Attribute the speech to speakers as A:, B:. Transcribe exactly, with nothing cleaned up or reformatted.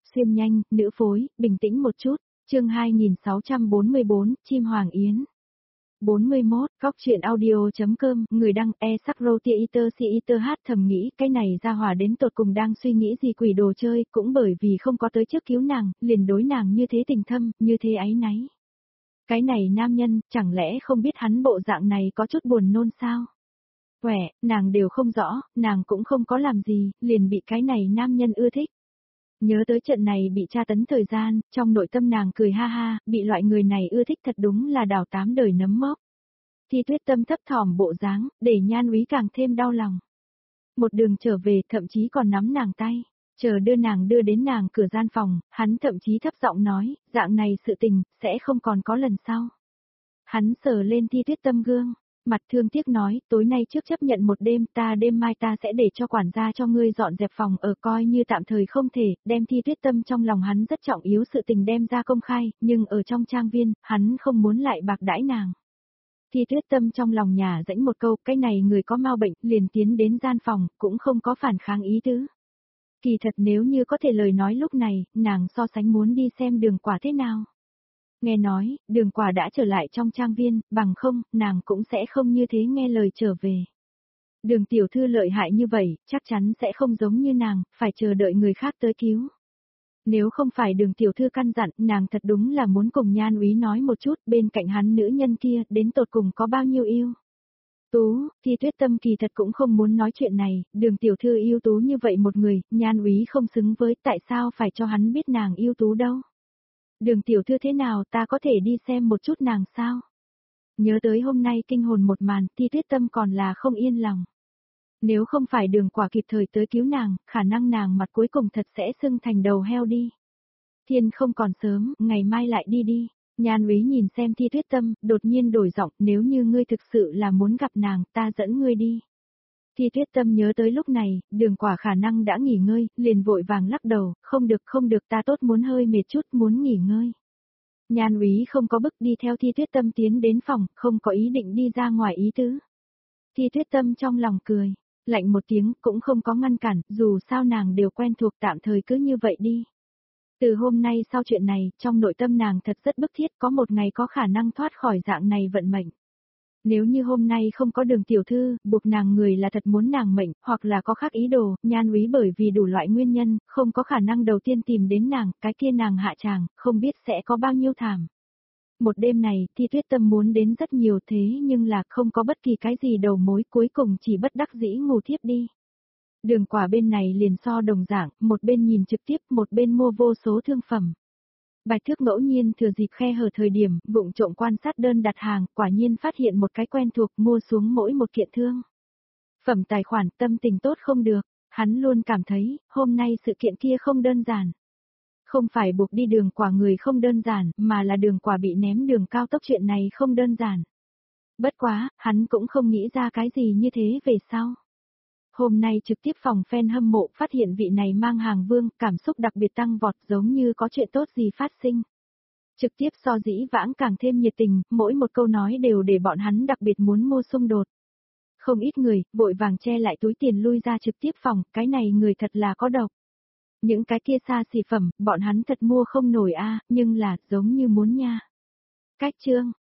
A: xuyên nhanh, nữ phối, bình tĩnh một chút, chương hai nghìn sáu trăm bốn mươi bốn, Chim Hoàng Yến. bốn mươi mốt, góc chuyện audio.com, người đăng e sắc roti eater si eater hát thầm nghĩ cái này ra hòa đến tột cùng đang suy nghĩ gì quỷ đồ chơi, cũng bởi vì không có tới trước cứu nàng, liền đối nàng như thế tình thâm, như thế áy náy. Cái này nam nhân, chẳng lẽ không biết hắn bộ dạng này có chút buồn nôn sao? Quẻ, nàng đều không rõ, nàng cũng không có làm gì, liền bị cái này nam nhân ưa thích. Nhớ tới trận này bị tra tấn thời gian, trong nội tâm nàng cười ha ha, bị loại người này ưa thích thật đúng là đào tám đời nấm mốc. Thi Tuyết Tâm thấp thỏm bộ dáng, để Nhan Úy càng thêm đau lòng. Một đường trở về, thậm chí còn nắm nàng tay, chờ đưa nàng đưa đến nàng cửa gian phòng, hắn thậm chí thấp giọng nói, dạng này sự tình, sẽ không còn có lần sau. Hắn sờ lên Thi Tuyết Tâm gương, mặt thương tiếc nói, tối nay trước chấp nhận một đêm, ta đêm mai ta sẽ để cho quản gia cho ngươi dọn dẹp phòng ở, coi như tạm thời không thể, đem Thi Tuyết Tâm trong lòng hắn rất trọng yếu sự tình đem ra công khai, nhưng ở trong trang viên, hắn không muốn lại bạc đãi nàng. Thi Tuyết Tâm trong lòng nhà rãnh một câu, cái này người có mau bệnh, liền tiến đến gian phòng, cũng không có phản kháng ý tứ. Kỳ thật nếu như có thể lời nói lúc này, nàng so sánh muốn đi xem Đường Quả thế nào. Nghe nói, Đường Quả đã trở lại trong trang viên, bằng không, nàng cũng sẽ không như thế nghe lời trở về. Đường tiểu thư lợi hại như vậy, chắc chắn sẽ không giống như nàng, phải chờ đợi người khác tới cứu. Nếu không phải Đường tiểu thư căn dặn, nàng thật đúng là muốn cùng Nhan Úy nói một chút, bên cạnh hắn nữ nhân kia, đến tột cùng có bao nhiêu yêu. Tú, Thi Tuyết Tâm kỳ thật cũng không muốn nói chuyện này, Đường tiểu thư yêu tú như vậy một người, Nhan Úy không xứng với, tại sao phải cho hắn biết nàng yêu tú đâu. Đường tiểu thư thế nào, ta có thể đi xem một chút nàng sao? Nhớ tới hôm nay kinh hồn một màn, Thi Tuyết Tâm còn là không yên lòng. Nếu không phải Đường Quả kịp thời tới cứu nàng, khả năng nàng mặt cuối cùng thật sẽ sưng thành đầu heo đi. Thiên không còn sớm, ngày mai lại đi đi. Nhan Úy nhìn xem Thi Tuyết Tâm, đột nhiên đổi giọng, nếu như ngươi thực sự là muốn gặp nàng, ta dẫn ngươi đi. Thi Tuyết Tâm nhớ tới lúc này, Đường Quả khả năng đã nghỉ ngơi, liền vội vàng lắc đầu, không được không được, ta tốt muốn hơi mệt chút, muốn nghỉ ngơi. Nhan Úy không có bức đi theo Thi Tuyết Tâm tiến đến phòng, không có ý định đi ra ngoài ý tứ. Thi Tuyết Tâm trong lòng cười, lạnh một tiếng, cũng không có ngăn cản, dù sao nàng đều quen thuộc, tạm thời cứ như vậy đi. Từ hôm nay sau chuyện này, trong nội tâm nàng thật rất bức thiết, có một ngày có khả năng thoát khỏi dạng này vận mệnh. Nếu như hôm nay không có Đường tiểu thư, buộc nàng người là thật muốn nàng mệnh, hoặc là có khác ý đồ, Nhan Úy bởi vì đủ loại nguyên nhân, không có khả năng đầu tiên tìm đến nàng, cái kia nàng hạ tràng, không biết sẽ có bao nhiêu thảm. Một đêm này, Thi Tuyết Tâm muốn đến rất nhiều thế nhưng là không có bất kỳ cái gì đầu mối, cuối cùng chỉ bất đắc dĩ ngủ thiếp đi. Đường Quả bên này liền so đồng dạng, một bên nhìn trực tiếp, một bên mua vô số thương phẩm. Bạch Thước ngẫu nhiên thừa dịp khe hở thời điểm, vụng trộm quan sát đơn đặt hàng, quả nhiên phát hiện một cái quen thuộc, mua xuống mỗi một kiện thương phẩm tài khoản, tâm tình tốt không được, hắn luôn cảm thấy, hôm nay sự kiện kia không đơn giản. Không phải buộc đi Đường Quả người không đơn giản, mà là Đường Quả bị ném đường cao tốc chuyện này không đơn giản. Bất quá, hắn cũng không nghĩ ra cái gì như thế về sau. Hôm nay trực tiếp phòng fan hâm mộ phát hiện vị này mang hàng vương, cảm xúc đặc biệt tăng vọt giống như có chuyện tốt gì phát sinh. Trực tiếp so dĩ vãng càng thêm nhiệt tình, mỗi một câu nói đều để bọn hắn đặc biệt muốn mua xung đột. Không ít người, vội vàng che lại túi tiền lui ra trực tiếp phòng, cái này người thật là có độc. Những cái kia xa xỉ phẩm, bọn hắn thật mua không nổi a, nhưng là, giống như muốn nha. Cách chương,